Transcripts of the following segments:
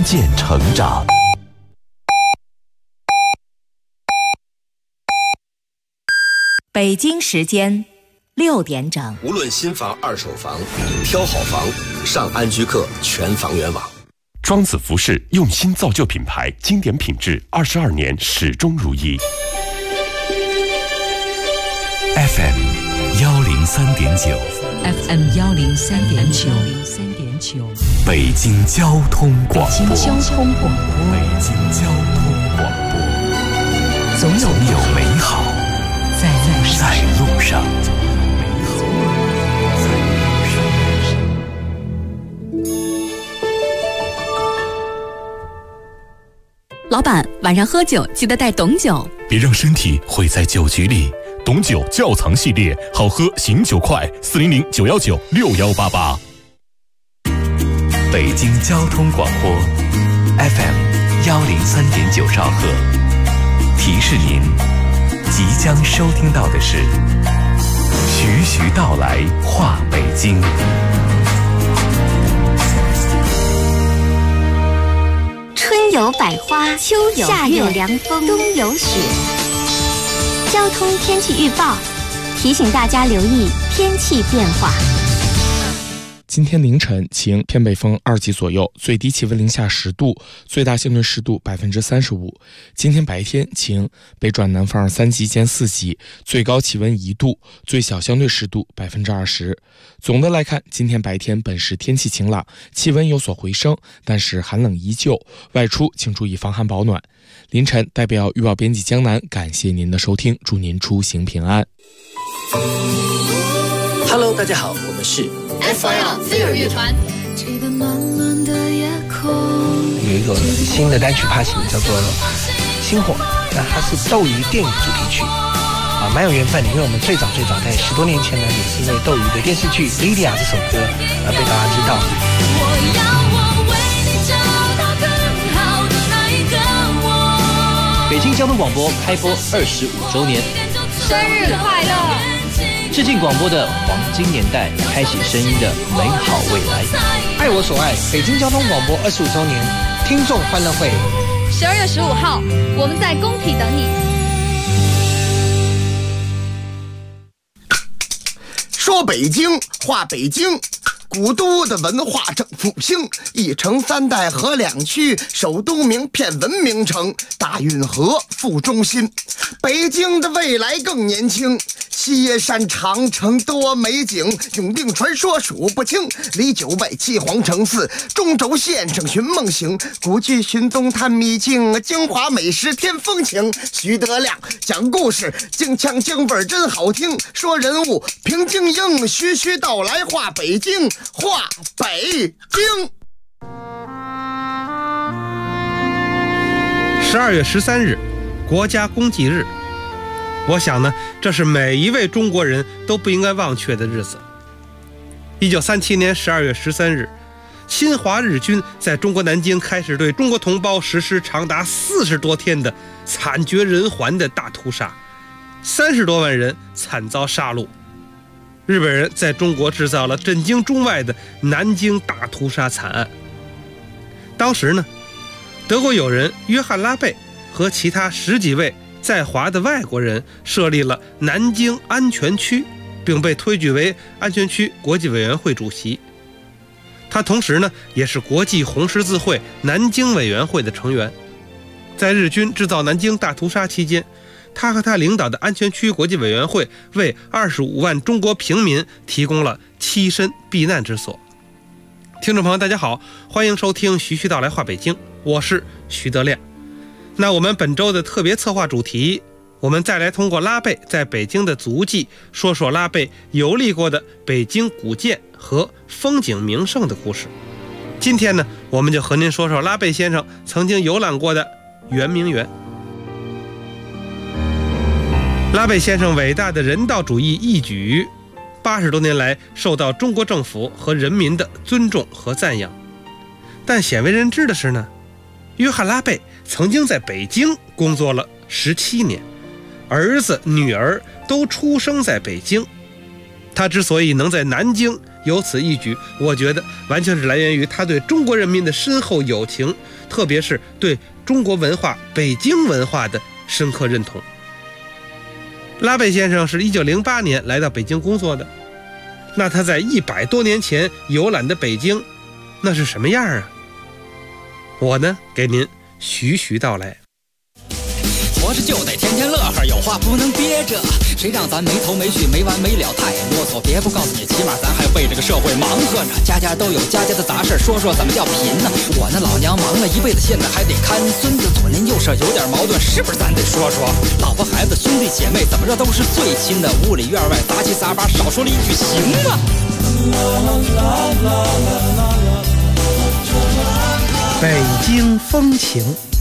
听见成长。 北京时间6点整。 无论新房、二手房，挑好房，上安居客全房源网。 庄子服饰用心造就品牌，经典品质22年始终如一。FM 103.9 FM 103.9 北京交通广播。 北京交通广播。 北京交通广播。总有美好在路上。 老板，晚上喝酒记得带董酒， 别让身体毁在酒局里。董酒窖藏系列，好喝醒酒快，400-919-6188。 北京交通广播 FM 103.9兆赫，提示您，即将收听到的是徐徐道来话北京。 春有百花，秋有夏有凉风，冬有雪。交通天气预报提醒大家留意天气变化。 今天凌晨晴，偏北风2级左右，最低气温零下10度，最大相对湿度35%。今天白天晴，北转南风3级兼4级，最高气温1度，最小相对湿度20%。总的来看，今天白天本市天气晴朗，气温有所回升，但是寒冷依旧，外出请注意防寒保暖。凌晨代表预报编辑江南感谢您的收听，祝您出行平安。 Hello， 大家好，我们是 FIR 飞儿乐团。 有一个新的单曲发行，叫做《星火》，那它是斗鱼电影主题曲，蛮有缘分的，因为我们最早在10多年前呢，也是因为斗鱼的电视剧《莉莉娅》这首歌而被大家知道。 北京交通广播开播25周年， 生日快乐！ 致敬广播的黄金年代，开启声音的美好未来。 爱我所爱，北京交通广播25周年听众欢乐会 ，12月15号，我们在工体等你。 说北京，话北京。古都的文化正复兴，一城3代合2区，首都名片文明城，大运河副中心。北京的未来更年轻，西野山长城多美景，永定传说数不清，离9外7皇城4，中轴线正寻梦行，古剧寻踪探秘境，京华美食添风情。徐德亮讲故事，京腔京味真好听，说人物评京英，徐徐道来话北京，话北京。 12月13日，国家公祭日。我想呢，这是每一位中国人都不应该忘却的日子。1937年12月13日，侵华日军在中国南京开始对中国同胞实施长达40多天的惨绝人寰的大屠杀，30多万人惨遭杀戮。日本人在中国制造了震惊中外的南京大屠杀惨案。当时呢，德国友人约翰·拉贝和其他10几位在华的外国人设立了南京安全区，并被推举为安全区国际委员会主席。他同时呢，也是国际红十字会南京委员会的成员。在日军制造南京大屠杀期间，他和他领导的安全区国际委员会为25万中国平民提供了栖身避难之所。听众朋友大家好，欢迎收听徐徐道来话北京，我是徐德亮。那我们本周的特别策划主题，我们再来通过拉贝在北京的足迹，说说拉贝游历过的北京古建和风景名胜的故事。今天呢，我们就和您说说拉贝先生曾经游览过的圆明园。拉贝先生伟大的人道主义义举，80多年来受到中国政府和人民的尊重和赞扬。但鲜为人知的是呢，约翰·拉贝曾经在北京工作了17年，儿子女儿都出生在北京。他之所以能在南京有此一举，我觉得完全是来源于他对中国人民的深厚友情，特别是对中国文化、北京文化的深刻认同。拉贝先生是1908年来到北京工作的，那他在100多年前游览的北京，那是什么样啊？我呢，给您徐徐道来。 活着就得天天乐呵，有话不能憋着，谁让咱没头没绪没完没了，太啰嗦。别不告诉你，起码咱还为这个社会忙活着，家家都有家家的杂事，说说怎么叫贫呢？我那老娘忙了一辈子，现在还得看孙子，左邻右舍有点矛盾，是不是咱得说说？老婆孩子兄弟姐妹怎么着都是最亲的，屋里院外杂七杂八，少说了一句行吗？ 北京风情。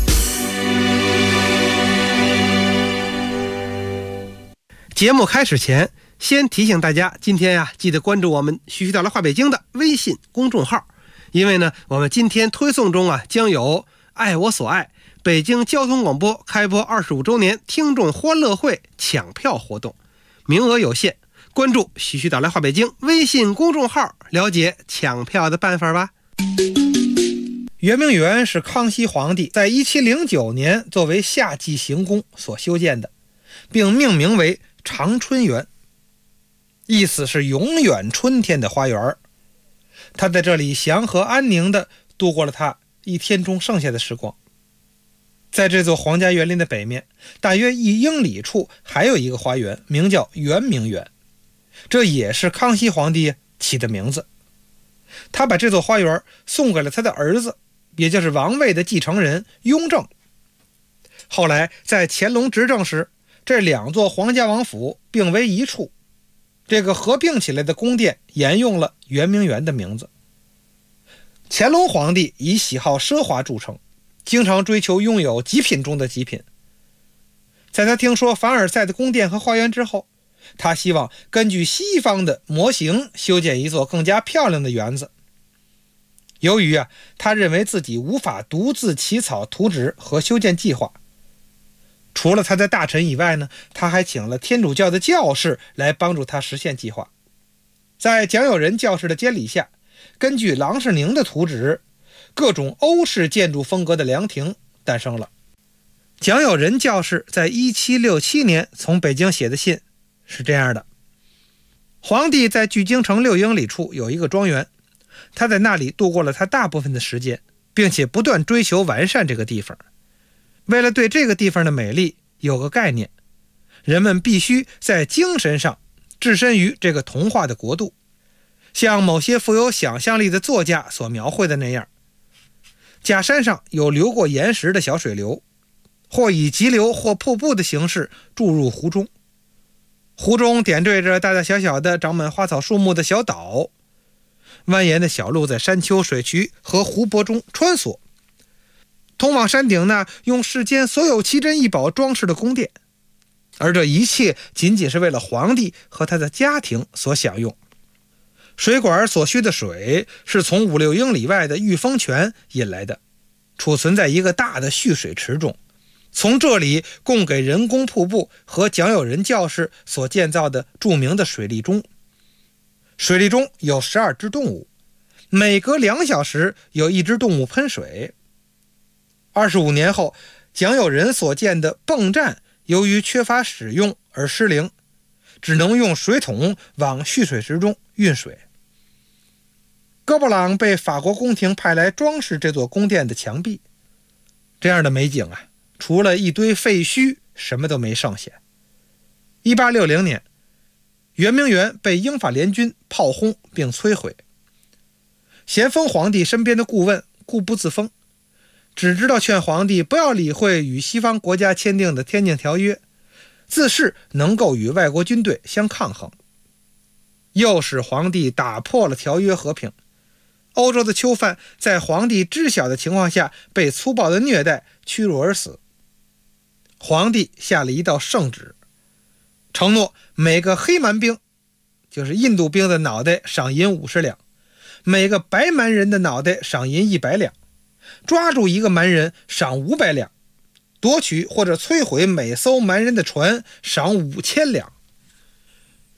节目开始前，先提醒大家，今天记得关注我们徐徐道来话北京的微信公众号，因为呢，我们今天推送中将有爱我所爱北京交通广播开播25周年听众欢乐会抢票活动，名额有限，关注徐徐道来话北京微信公众号，了解抢票的办法吧。 圆明园是康熙皇帝在1709年作为夏季行宫所修建的，并命名为长春园，意思是永远春天的花园。他在这里祥和安宁地度过了他一天中剩下的时光。在这座皇家园林的北面，大约1英里处还有一个花园，名叫圆明园，这也是康熙皇帝起的名字。他把这座花园送给了他的儿子，也就是王位的继承人雍正。后来在乾隆执政时，这2座皇家王府并为一处，这个合并起来的宫殿沿用了圆明园的名字。乾隆皇帝以喜好奢华著称，经常追求拥有极品中的极品。在他听说凡尔赛的宫殿和花园之后，他希望根据西方的模型修建一座更加漂亮的园子。由于他认为自己无法独自起草图纸和修建计划，除了他的大臣以外呢，他还请了天主教的教士来帮助他实现计划。在蒋友仁教士的监理下，根据郎世宁的图纸，各种欧式建筑风格的凉亭诞生了。蒋友仁教士在1767年从北京写的信是这样的：皇帝在距京城6英里处有一个庄园，他在那里度过了他大部分的时间，并且不断追求完善这个地方。为了对这个地方的美丽有个概念，人们必须在精神上置身于这个童话的国度，像某些富有想象力的作家所描绘的那样。假山上有流过岩石的小水流，或以急流或瀑布的形式注入湖中，湖中点缀着大大小小的长满花草树木的小岛，蜿蜒的小路在山丘、水渠和湖泊中穿梭，通往山顶那用世间所有奇珍异宝装饰的宫殿，而这一切仅仅是为了皇帝和他的家庭所享用。水管所需的水是从5-6英里外的御风泉引来的，储存在一个大的蓄水池中，从这里供给人工瀑布和蒋友仁教士所建造的著名的水利钟。水利中有12只动物，每隔2小时有1只动物喷水。25年后，蒋友仁所建的泵站由于缺乏使用而失灵，只能用水桶往蓄水池中运水。哥布朗被法国宫廷派来装饰这座宫殿的墙壁，这样的美景除了一堆废墟，什么都没剩下。1860年，圆明园被英法联军炮轰并摧毁。咸丰皇帝身边的顾问固步自封，只知道劝皇帝不要理会与西方国家签订的天津条约，自恃能够与外国军队相抗衡，又使皇帝打破了条约和平。欧洲的囚犯在皇帝知晓的情况下被粗暴的虐待屈辱而死。皇帝下了一道圣旨，承诺每个黑蛮兵，就是印度兵的脑袋赏银50两，每个白蛮人的脑袋赏银100两，抓住一个蛮人赏500两，夺取或者摧毁每艘蛮人的船赏5000两。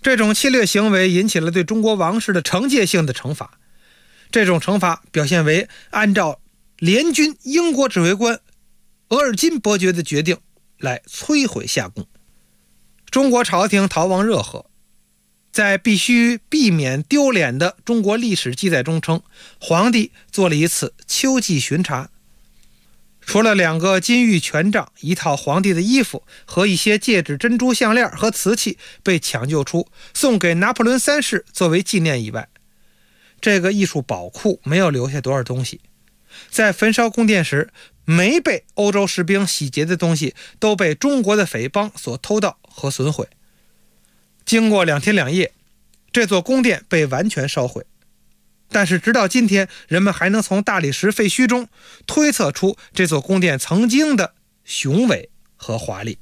这种侵略行为引起了对中国王室的惩戒性的惩罚。这种惩罚表现为按照联军英国指挥官额尔金伯爵的决定来摧毁夏宫。中国朝廷逃亡热河，在必须避免丢脸的中国历史记载中称，皇帝做了一次秋季巡查，除了2个金玉权杖、一套皇帝的衣服和一些戒指、珍珠项链和瓷器被抢救出，送给拿破仑3世作为纪念以外，这个艺术宝库没有留下多少东西。在焚烧宫殿时，没被欧洲士兵洗劫的东西都被中国的匪帮所偷盗和损毁。经过2天2夜，这座宫殿被完全烧毁，但是直到今天，人们还能从大理石废墟中推测出这座宫殿曾经的雄伟和华丽。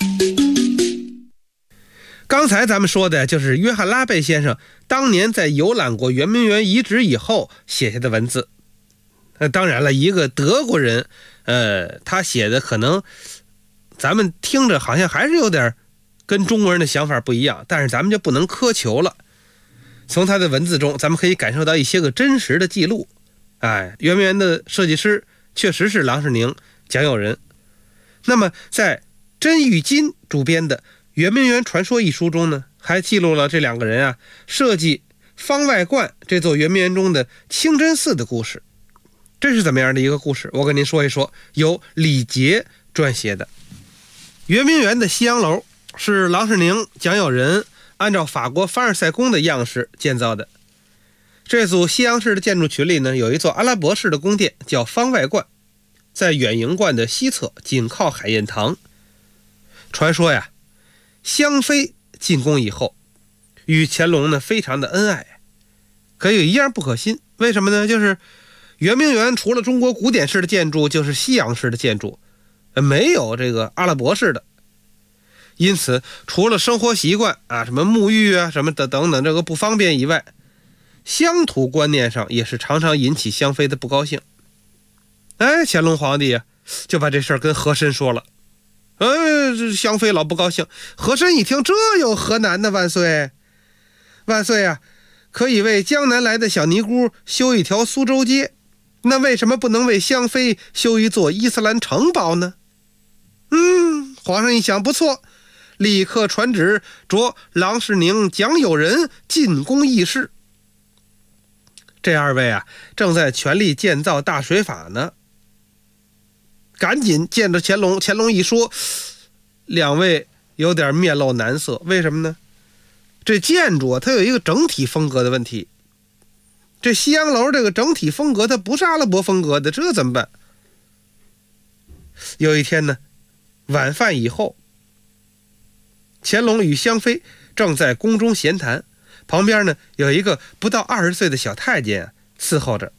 刚才咱们说的就是约翰拉贝先生当年在游览过圆明园遗址以后写下的文字。当然了，一个德国人他写的可能咱们听着好像还是有点跟中国人的想法不一样，但是咱们就不能苛求了。从他的文字中咱们可以感受到一些个真实的记录。圆明园的设计师确实是郎世宁、蒋友仁。那么在甄玉金主编的《圆明园传说》一书中呢，还记录了这2个人设计方外观这座圆明园中的清真寺的故事。这是怎么样的一个故事？我跟您说一说，由李杰撰写的。圆明园的西洋楼是郎世宁、蒋友仁按照法国凡尔赛宫的样式建造的。这组西洋式的建筑群里呢，有一座阿拉伯式的宫殿叫方外观，在远迎观的西侧，紧靠海晏堂。传说香妃进宫以后与乾隆呢非常的恩爱，可有一样不可信。为什么呢？就是圆明园除了中国古典式的建筑就是西洋式的建筑，没有这个阿拉伯式的。因此除了生活习惯什么沐浴什么的等等这个不方便以外，乡土观念上也是常常引起香妃的不高兴。乾隆皇帝就把这事儿跟和珅说了。香妃老不高兴。和珅一听，这有何难呢？万岁万岁可以为江南来的小尼姑修一条苏州街，那为什么不能为香妃修一座伊斯兰城堡呢？皇上一想，不错，立刻传旨着郎世宁、蒋友仁进宫议事。这2位正在全力建造大水法呢，赶紧见着乾隆。乾隆一说，2位有点面露难色。为什么呢？这建筑它有一个整体风格的问题。这西洋楼这个整体风格它不是阿拉伯风格的，这怎么办？有一天呢，晚饭以后，乾隆与香妃正在宫中闲谈，旁边呢有一个不到20岁的小太监伺候着。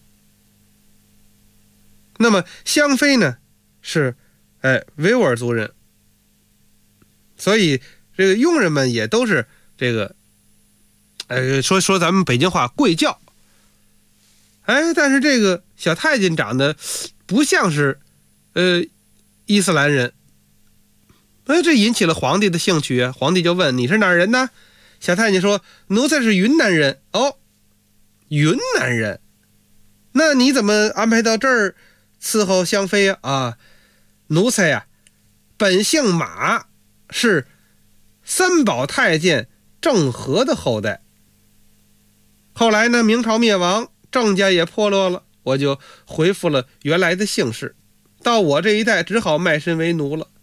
那么香妃呢是维吾尔族人，所以这个佣人们也都是这个说咱们北京话贵教。但是这个小太监长得不像是伊斯兰人。这引起了皇帝的兴趣皇帝就问，你是哪儿人呢？小太监说，奴才是云南人。云南人，那你怎么安排到这儿伺候香妃奴才本姓马，是3宝太监郑和的后代。后来呢，明朝灭亡，郑家也破落了，我就恢复了原来的姓氏，到我这一代只好卖身为奴了。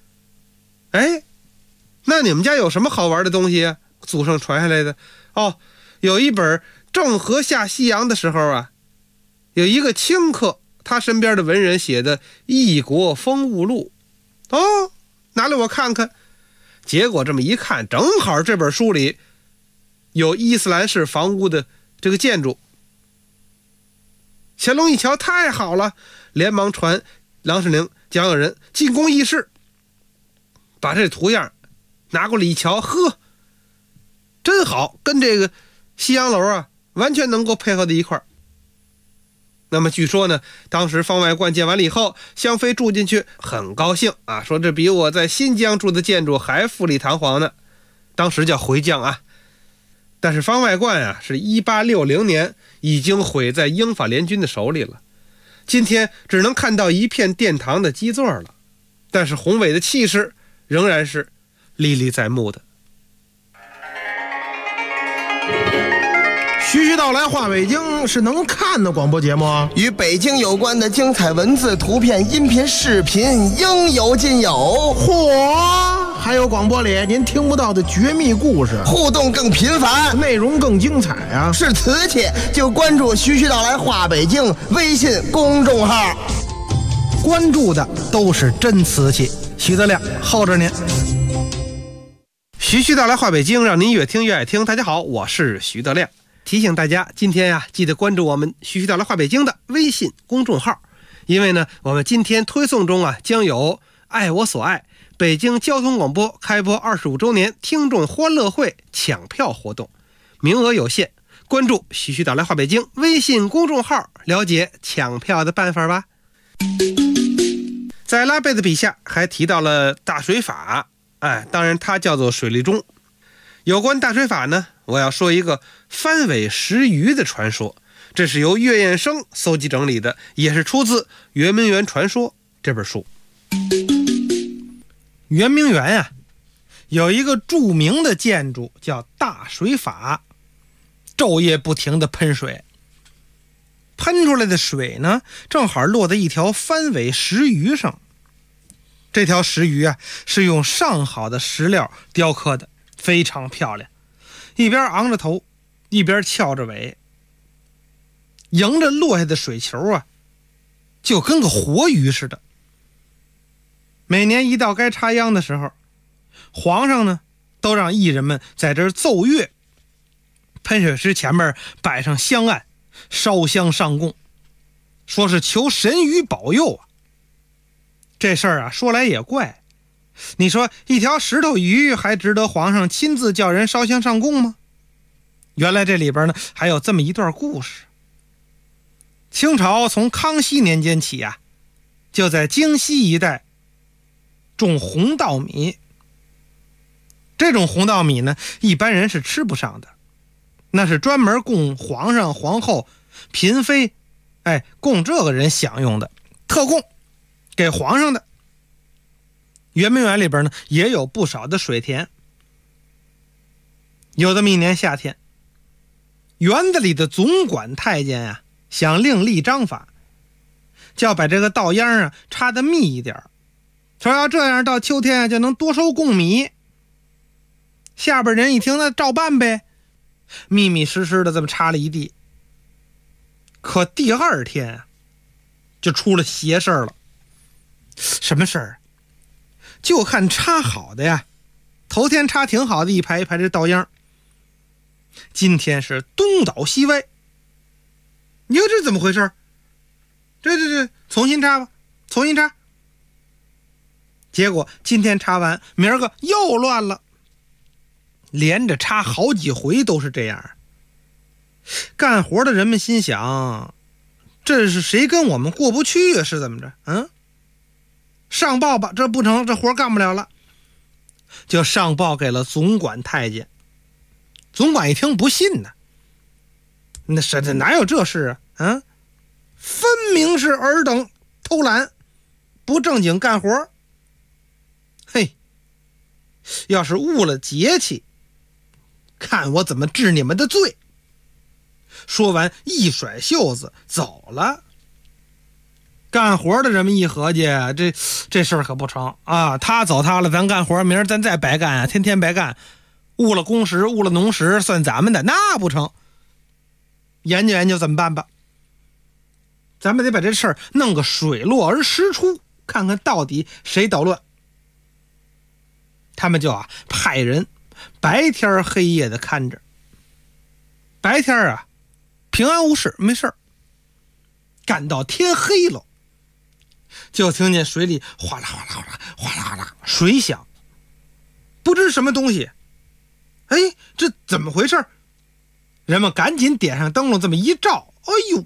那你们家有什么好玩的东西祖上传下来的？有一本郑和下西洋的时候有一个清客，他身边的文人写的《异国风物录》。拿来我看看。结果这么一看，正好这本书里有伊斯兰式房屋的这个建筑。乾隆一瞧，太好了，连忙传郎世宁、蒋友仁进宫议事，把这图样拿过来一瞧，真好，跟这个西洋楼完全能够配合在一块儿。那么据说呢，当时方外观建完了以后，香妃住进去很高兴说这比我在新疆住的建筑还富丽堂皇呢。当时叫回疆但是方外观啊，是1860年已经毁在英法联军的手里了。今天只能看到一片殿堂的基座了，但是宏伟的气势仍然是历历在目的。 徐徐道来话北京是能看的广播节目啊， 与北京有关的精彩文字、图片、音频、视频应有尽有。 嚯，还有广播里您听不到的绝密故事， 互动更频繁， 内容更精彩啊！ 是瓷器就关注徐徐道来话北京微信公众号， 关注的都是真瓷器。徐德亮候着您。 徐徐道来话北京，让您越听越爱听。大家好，我是徐德亮。提醒大家，今天呀，记得关注我们徐徐道来话北京的微信公众号，因为呢，我们今天推送中啊，将有爱我所爱北京交通广播开播25周年听众欢乐会抢票活动，名额有限，关注徐徐道来话北京微信公众号，了解抢票的办法吧。在拉贝的笔下还提到了大水法，当然它叫做水利钟。有关大水法呢，我要说一个翻尾石鱼的传说，这是由岳彦生搜集整理的，也是出自《圆明园传说》这本书。 圆明园呀，有一个著名的建筑叫大水法，昼夜不停的喷水，喷出来的水呢，正好落在一条翻尾石鱼上。这条石鱼啊，是用上好的石料雕刻的，非常漂亮，一边昂着头，一边翘着尾，迎着落下的水球啊，就跟个活鱼似的。每年一到该插秧的时候，皇上呢都让艺人们在这儿奏乐，喷水池前面摆上香案，烧香上供，说是求神鱼保佑啊。这事儿啊，说来也怪，你说一条石头鱼还值得皇上亲自叫人烧香上供吗？原来这里边呢还有这么一段故事。清朝从康熙年间起啊，就在京西一带种红稻米。这种红稻米呢，一般人是吃不上的，那是专门供皇上、皇后、嫔妃，供这个人享用的，特供给皇上的。圆明园里边呢，也有不少的水田。有这么一年夏天，园子里的总管太监啊，想另立章法，就要把这个稻秧啊插得密一点，说要这样到秋天就能多收贡米。下边人一听，那照办呗，密密实实的这么插了一地。可第二天啊，就出了邪事了。什么事儿？就看插好的呀，头天插挺好的，一排一排这稻秧，今天是东倒西歪。你说这怎么回事？这重新插吧，重新插。结果今天插完，明儿个又乱了，连着插好几回都是这样。干活的人们心想，这是谁跟我们过不去啊？是怎么着？上报吧，这不成，这活干不了了，就上报给了总管太监。总管一听不信呢，那是这哪有这事啊？分明是尔等偷懒，不正经干活。嘿，要是误了节气，看我怎么治你们的罪。说完一甩袖子走了。干活的人们一合计，这事儿可不成啊！他走他了，咱干活，明儿咱再白干啊，天天白干，误了工时，误了农时，算咱们的，那不成。研究研究怎么办吧？咱们得把这事儿弄个水落而石出，看看到底谁捣乱。他们就派人白天黑夜的看着。白天平安无事，没事儿。干到天黑了，就听见水里哗啦哗啦哗啦哗啦哗啦水响，不知什么东西。这怎么回事？人们赶紧点上灯笼，这么一照，哎呦，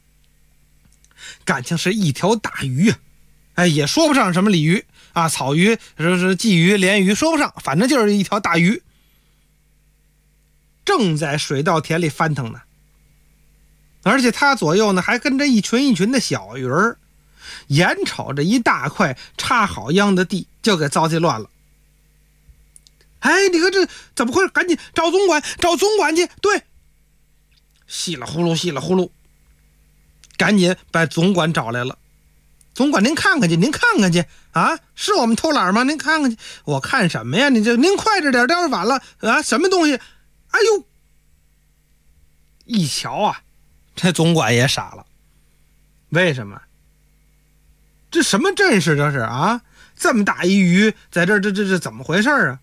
感情是一条大鱼啊！也说不上什么鲤鱼啊、草鱼、鲫鱼、鲢鱼，说不上，反正就是一条大鱼。 正在水稻田里翻腾呢，而且他左右呢还跟着一群一群的小鱼儿，眼瞅着一大块插好秧的地就给糟践乱了。哎，你看这怎么回事？赶紧找总管，找总管去！对，稀里呼噜，稀里呼噜，赶紧把总管找来了。总管，您看看去，您看看去啊！是我们偷懒吗？您看看去。我看什么呀？您快着点，待会儿晚了啊！什么东西？哎呦！一瞧啊，这总管也傻了。为什么？这什么阵势这是啊？这么大一鱼在这怎么回事啊？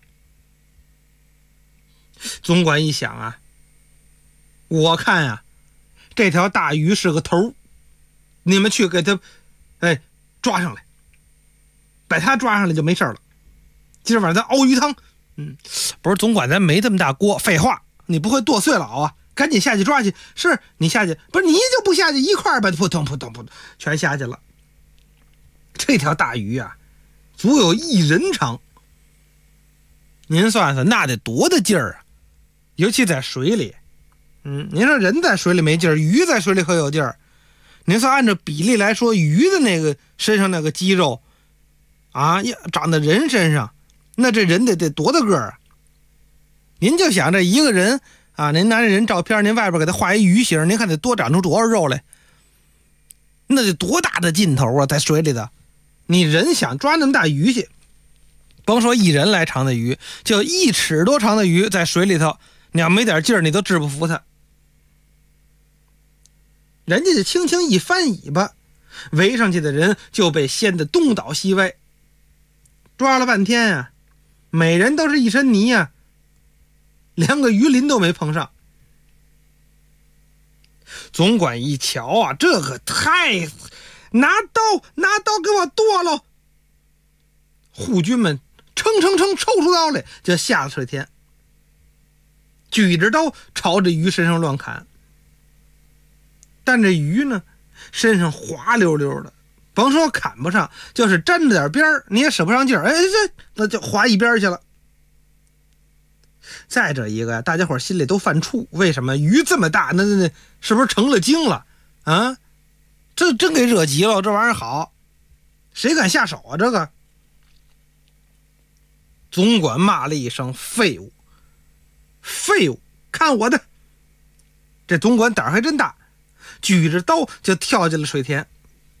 总管一想啊，我看啊，这条大鱼是个头，你们去给他抓上来，把他抓上来就没事了。今儿晚上咱熬鱼汤。不是总管，咱没这么大锅。废话，你不会剁碎了熬啊？赶紧下去抓去。是你下去，不是你就不下去一块儿把扑通扑通扑通全下去了。这条大鱼啊，足有1人长。您算算，那得多大劲儿啊！尤其在水里，您说人在水里没劲儿，鱼在水里可有劲儿。您说按照比例来说，鱼的那个身上那个肌肉啊，长在人身上，那这人得多大个儿啊？您就想这一个人啊，您拿这人照片，您外边给他画一鱼形，您看得多长出多少肉来？那得多大的劲头啊，在水里的。你人想抓那么大鱼去，甭说1人来长的鱼，就1尺多长的鱼在水里头，你要没点劲儿，你都治不服它。人家就轻轻一翻尾巴，围上去的人就被掀得东倒西歪。抓了半天啊，每人都是一身泥啊，连个鱼鳞都没碰上。总管一瞧啊，这个太……拿刀给我剁了！护军们抽出刀来，就下了水田，举着刀朝着鱼身上乱砍。但这鱼呢，身上滑溜溜的，甭说砍不上，就是沾着点边儿，你也使不上劲儿，那就滑一边去了。再者一个呀，大家伙心里都犯怵，为什么鱼这么大？那是不是成了精了啊？这真给惹急了，这玩意儿好，谁敢下手啊？这个总管骂了一声：“废物，废物！看我的！”这总管胆儿还真大，举着刀就跳进了水田。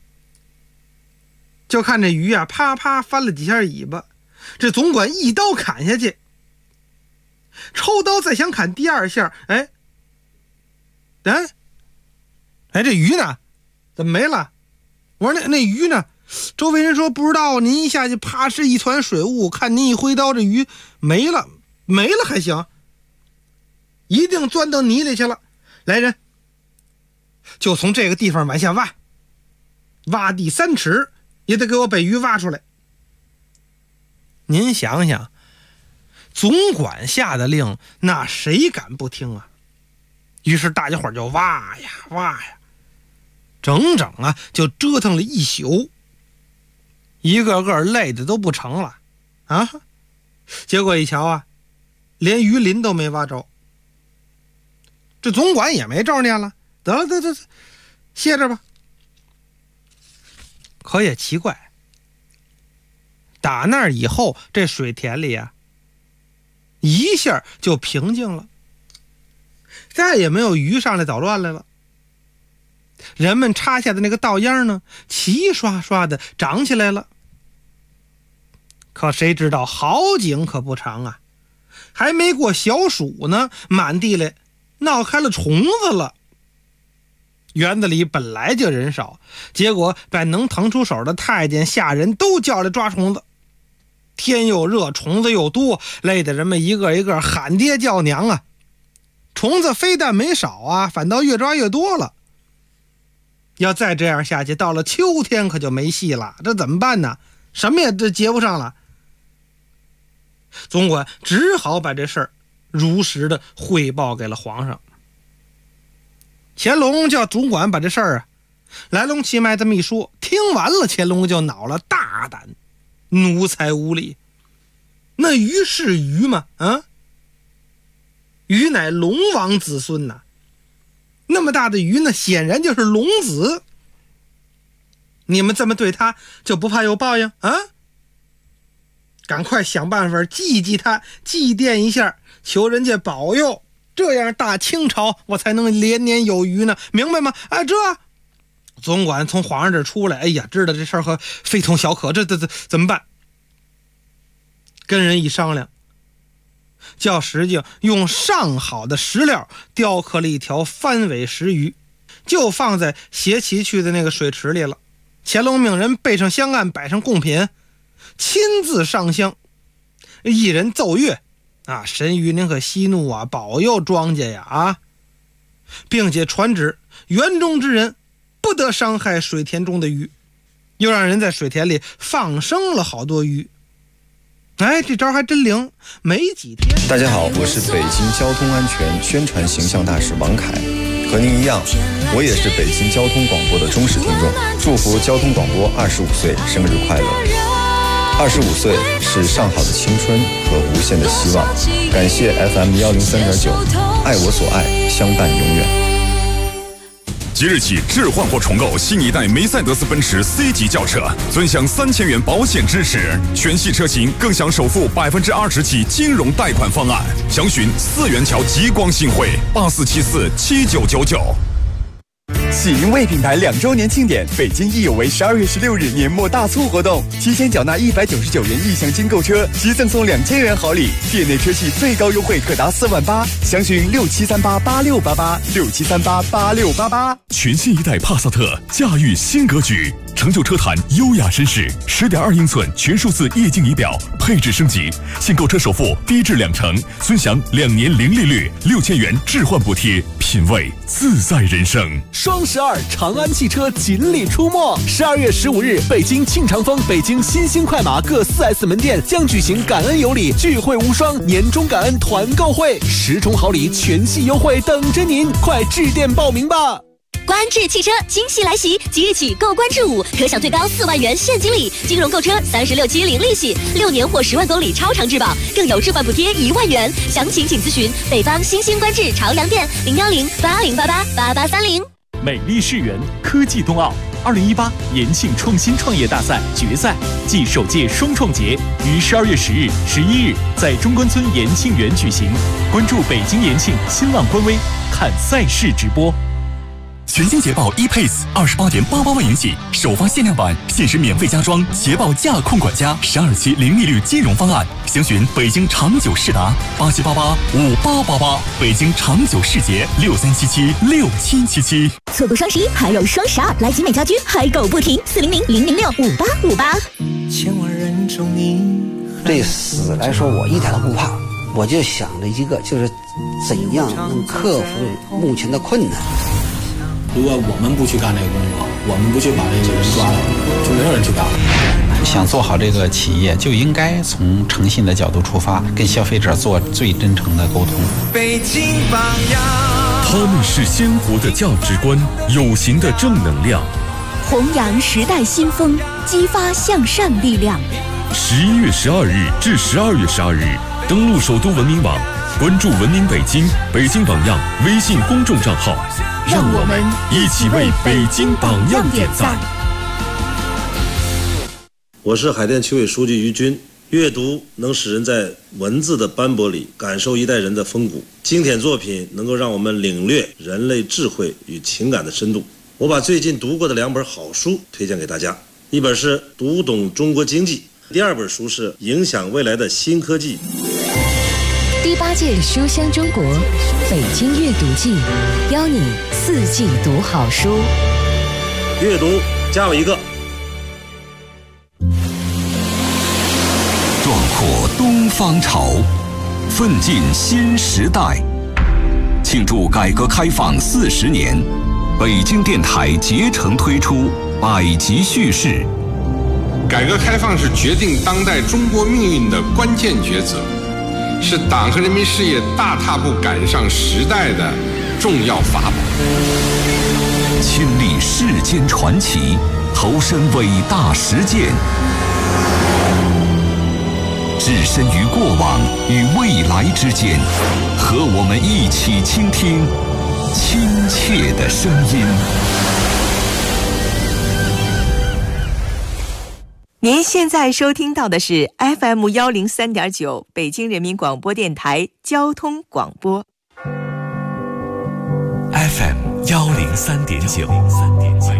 就看这鱼啊，啪啪翻了几下尾巴，这总管一刀砍下去，抽刀再想砍第2下，这鱼呢？怎么没了？我说那鱼呢？周围人说不知道，您一下去啪是一团水雾，看您一挥刀，这鱼没了还行，一定钻到泥里去了。来人，就从这个地方往下挖地3尺，也得给我把鱼挖出来。您想想，总管下的令，那谁敢不听啊？于是大家伙就挖呀，整整啊就折腾了一宿，一个个累的都不成了啊！结果一瞧啊，连鱼鳞都没挖着。这总管也没招念了，得了，歇着吧。可也奇怪，打那儿以后，这水田里啊，一下就平静了，再也没有鱼上来捣乱来了。人们插下的那个稻秧呢，齐刷刷的长起来了。可谁知道好景可不长啊，还没过小暑呢，满地里闹开了虫子了。园子里本来就人少，结果把能腾出手的太监下人都叫来抓虫子。天又热，虫子又多，累得人们一个一个喊爹叫娘啊。虫子非但没少啊，反倒越抓越多了。要再这样下去，到了秋天可就没戏了，这怎么办呢？什么也这结不上了。总管只好把这事儿如实的汇报给了皇上。乾隆叫总管把这事儿来龙去脉这么一说，听完了乾隆就恼了，大胆奴才无礼，那鱼是鱼吗？ 鱼乃龙王子孙呐，那么大的鱼呢，显然就是龙子。你们这么对他，就不怕有报应啊？赶快想办法祭祭他，祭奠一下，求人家保佑，这样大清朝我才能连年有余呢，明白吗？啊，这总管从皇上这出来，哎呀，知道这事儿和非同小可，这怎么办？跟人一商量，叫石敬用上好的石料雕刻了一条翻尾石鱼，就放在携其去的那个水池里了。乾隆命人备上香案，摆上贡品，亲自上香，一人奏乐啊，神鱼您可息怒啊，保佑庄稼呀啊，并且传旨园中之人不得伤害水田中的鱼，又让人在水田里放生了好多鱼。哎，这招还真灵，没几天。 大家好，我是北京交通安全宣传形象大使王凯，和您一样，我也是北京交通广播的忠实听众，祝福交通广播25岁生日快乐。25岁是上好的青春和无限的希望，感谢 FM 103.9，爱我所爱，相伴永远。 即日起置换或重购新一代梅赛德斯奔驰 C 级轿车，尊享3000元保险支持，全系车型更享首付20%起金融贷款方案。详询4元桥极光信汇84747999。 喜迎卫品牌2周年庆典，北京亦有为12月16日年末大促活动，提前缴纳199元意向金购车，即赠送2000元好礼，店内车系最高优惠可达4万8，详询67388688，67388688。 全新一代帕萨特驾驭新格局，成就车坛优雅绅士，10.2英寸全数字液晶仪表，配置升级，现购车首付低至20%，尊享2年零利率，6000元置换补贴，品味自在人生。 双12长安汽车锦鲤出没，12月15日，北京庆长丰、北京新兴快马各4S 门店将举行感恩有礼聚会无双年终感恩团购会，10重好礼全系优惠等着您，快致电报名吧！ 观致汽车惊喜来袭，即日起购观致5可享最高4万元现金礼，金融购车36期零利息，6年或10万公里超长质保，更有置换补贴1万元。详情请咨询北方新兴观致朝阳店01080888830。 美丽世园科技冬奥2018延庆创新创业大赛决赛暨首届双创节于12月10日、11日在中关村延庆园举行。关注北京延庆新浪官微，看赛事直播。 全新捷豹 ePace 28.88万元起，首发限量版，限时免费加装捷豹驾控管家12期零利率金融方案。详询北京长久世达87885888，北京长久世捷63776777。 错过双11还有双12，来集美家居嗨购不停，400-006-5858。 千万人中你。对死来说，我一点都不怕，我就想着一个，就是怎样能克服目前的困难。 如果我们不去干这个工作，我们不去把这个人抓了，就没有人去干了。 想做好这个企业，就应该从诚信的角度出发，跟消费者做最真诚的沟通。 北京榜样，他们是鲜活的价值观，有形的正能量， 弘扬时代新风，激发向善力量。 11月12日至12月12日，登录首都文明网，关注文明北京、北京榜样微信公众账号。让我们一起为北京榜样点赞。 我是海淀区委书记于军。阅读能使人在文字的斑驳里感受一代人的风骨，经典作品能够让我们领略人类智慧与情感的深度。我把最近读过的2本好书推荐给大家，一本是《读懂中国经济》，第2本书是《影响未来的新科技》。 第8届书香中国北京阅读季，邀你4季读好书。 阅读加我一个。 壮阔东方潮，奋进新时代。庆祝改革开放40年，北京电台竭诚推出百集叙事。 改革开放是决定当代中国命运的关键抉择，是党和人民事业大踏步赶上时代的重要法宝。 亲历世间传奇，投身伟大实践。 置身于过往与未来之间，和我们一起倾听亲切的声音。 您现在收听到的是 FM103.9 北京人民广播电台交通广播。 FM103.9